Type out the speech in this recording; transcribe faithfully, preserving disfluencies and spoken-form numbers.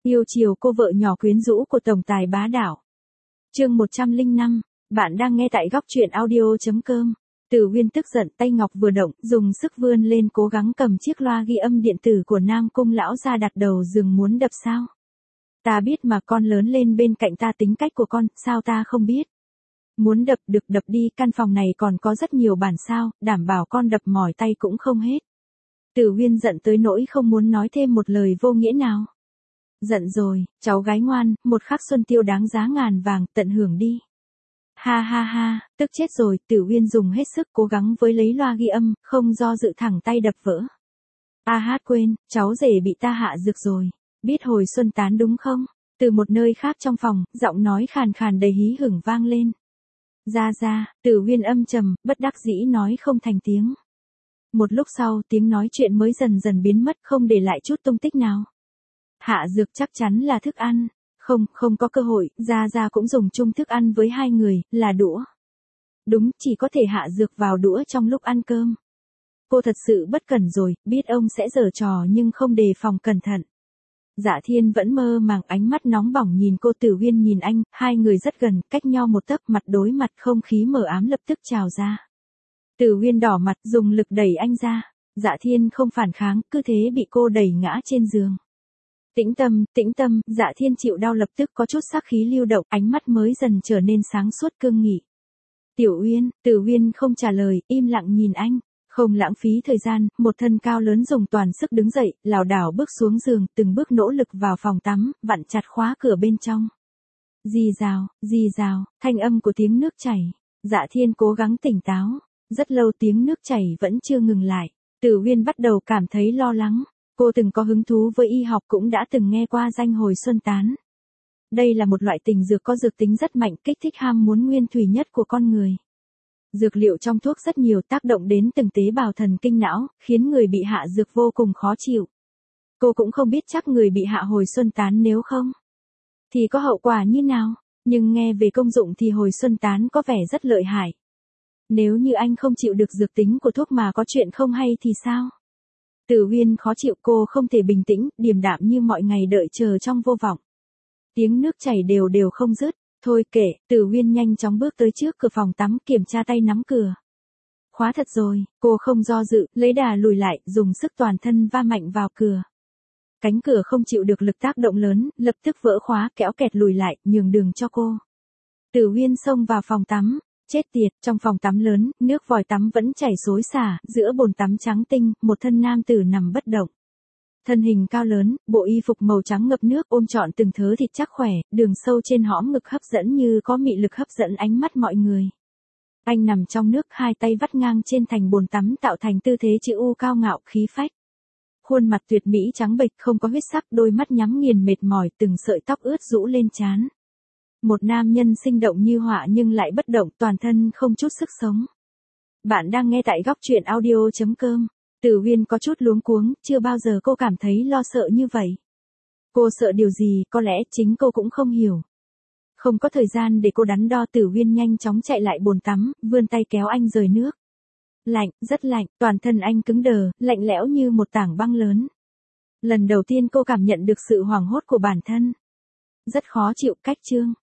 Yêu chiều cô vợ nhỏ quyến rũ của tổng tài bá đạo. Chương một trăm lẻ năm, bạn đang nghe tại góc truyện audio chấm com. Tử Uyên tức giận, tay ngọc vừa động, dùng sức vươn lên cố gắng cầm chiếc loa ghi âm điện tử của Nam Cung lão ra đặt đầu giường muốn đập sao? Ta biết mà, con lớn lên bên cạnh ta, tính cách của con, sao ta không biết? Muốn đập được đập đi, căn phòng này còn có rất nhiều bản sao, đảm bảo con đập mỏi tay cũng không hết. Tử Uyên giận tới nỗi không muốn nói thêm một lời vô nghĩa nào. Giận rồi, cháu gái ngoan, một khắc xuân tiêu đáng giá ngàn vàng, tận hưởng đi. Ha ha ha, tức chết rồi, Tử Uyên dùng hết sức cố gắng với lấy loa ghi âm, không do dự thẳng tay đập vỡ. A hát quên, cháu rể bị ta hạ dược rồi, biết hồi xuân tán đúng không? Từ một nơi khác trong phòng, giọng nói khàn khàn đầy hí hửng vang lên. Ra ra, Tử Uyên âm trầm, bất đắc dĩ nói không thành tiếng. Một lúc sau, tiếng nói chuyện mới dần dần biến mất, không để lại chút tung tích nào. Hạ dược chắc chắn là thức ăn. Không, không có cơ hội, Gia Gia cũng dùng chung thức ăn với hai người, là đũa. Đúng, chỉ có thể hạ dược vào đũa trong lúc ăn cơm. Cô thật sự bất cẩn rồi, biết ông sẽ giở trò nhưng không đề phòng cẩn thận. Dạ Thiên vẫn mơ màng, ánh mắt nóng bỏng nhìn cô. Tử Uyên nhìn anh, hai người rất gần, cách nhau một tấc, mặt đối mặt, không khí mờ ám lập tức trào ra. Tử Uyên đỏ mặt, dùng lực đẩy anh ra. Dạ Thiên không phản kháng, cứ thế bị cô đẩy ngã trên giường. Tĩnh tâm, tĩnh tâm, Dạ Thiên chịu đau lập tức có chút sắc khí lưu động, ánh mắt mới dần trở nên sáng suốt cương nghị. Tiểu Uyên, Tử Uyên không trả lời, im lặng nhìn anh, không lãng phí thời gian, một thân cao lớn dùng toàn sức đứng dậy, lảo đảo bước xuống giường, từng bước nỗ lực vào phòng tắm, vặn chặt khóa cửa bên trong. Rì rào, rì rào, thanh âm của tiếng nước chảy. Dạ Thiên cố gắng tỉnh táo, rất lâu tiếng nước chảy vẫn chưa ngừng lại. Tử Uyên bắt đầu cảm thấy lo lắng. Cô từng có hứng thú với y học, cũng đã từng nghe qua danh hồi xuân tán. Đây là một loại tình dược có dược tính rất mạnh, kích thích ham muốn nguyên thủy nhất của con người. Dược liệu trong thuốc rất nhiều, tác động đến từng tế bào thần kinh não, khiến người bị hạ dược vô cùng khó chịu. Cô cũng không biết chắc người bị hạ hồi xuân tán nếu không thì có hậu quả như nào, nhưng nghe về công dụng thì hồi xuân tán có vẻ rất lợi hại. Nếu như anh không chịu được dược tính của thuốc mà có chuyện không hay thì sao? Tử Uyên khó chịu, cô không thể bình tĩnh, điềm đạm như mọi ngày đợi chờ trong vô vọng. Tiếng nước chảy đều đều không dứt, thôi kệ, Tử Uyên nhanh chóng bước tới trước cửa phòng tắm, kiểm tra tay nắm cửa. Khóa thật rồi, cô không do dự, lấy đà lùi lại, dùng sức toàn thân va mạnh vào cửa. Cánh cửa không chịu được lực tác động lớn, lập tức vỡ khóa, kéo kẹt lùi lại, nhường đường cho cô. Tử Uyên xông vào phòng tắm. Chết tiệt, trong phòng tắm lớn, nước vòi tắm vẫn chảy xối xả, giữa bồn tắm trắng tinh, một thân nam tử nằm bất động. Thân hình cao lớn, bộ y phục màu trắng ngập nước, ôm trọn từng thớ thịt chắc khỏe, đường sâu trên hõm ngực hấp dẫn như có mị lực hấp dẫn ánh mắt mọi người. Anh nằm trong nước, hai tay vắt ngang trên thành bồn tắm tạo thành tư thế chữ U cao ngạo khí phách. Khuôn mặt tuyệt mỹ trắng bệch, không có huyết sắc, đôi mắt nhắm nghiền mệt mỏi, từng sợi tóc ướt rũ lên trán. Một nam nhân sinh động như họa nhưng lại bất động, toàn thân không chút sức sống. Bạn đang nghe tại góc truyện audio chấm com. Tử Uyên có chút luống cuống, chưa bao giờ cô cảm thấy lo sợ như vậy. Cô sợ điều gì, có lẽ chính cô cũng không hiểu. Không có thời gian để cô đắn đo, Tử Uyên nhanh chóng chạy lại bồn tắm, vươn tay kéo anh rời nước. Lạnh, rất lạnh, toàn thân anh cứng đờ, lạnh lẽo như một tảng băng lớn. Lần đầu tiên cô cảm nhận được sự hoảng hốt của bản thân. Rất khó chịu, cách chương.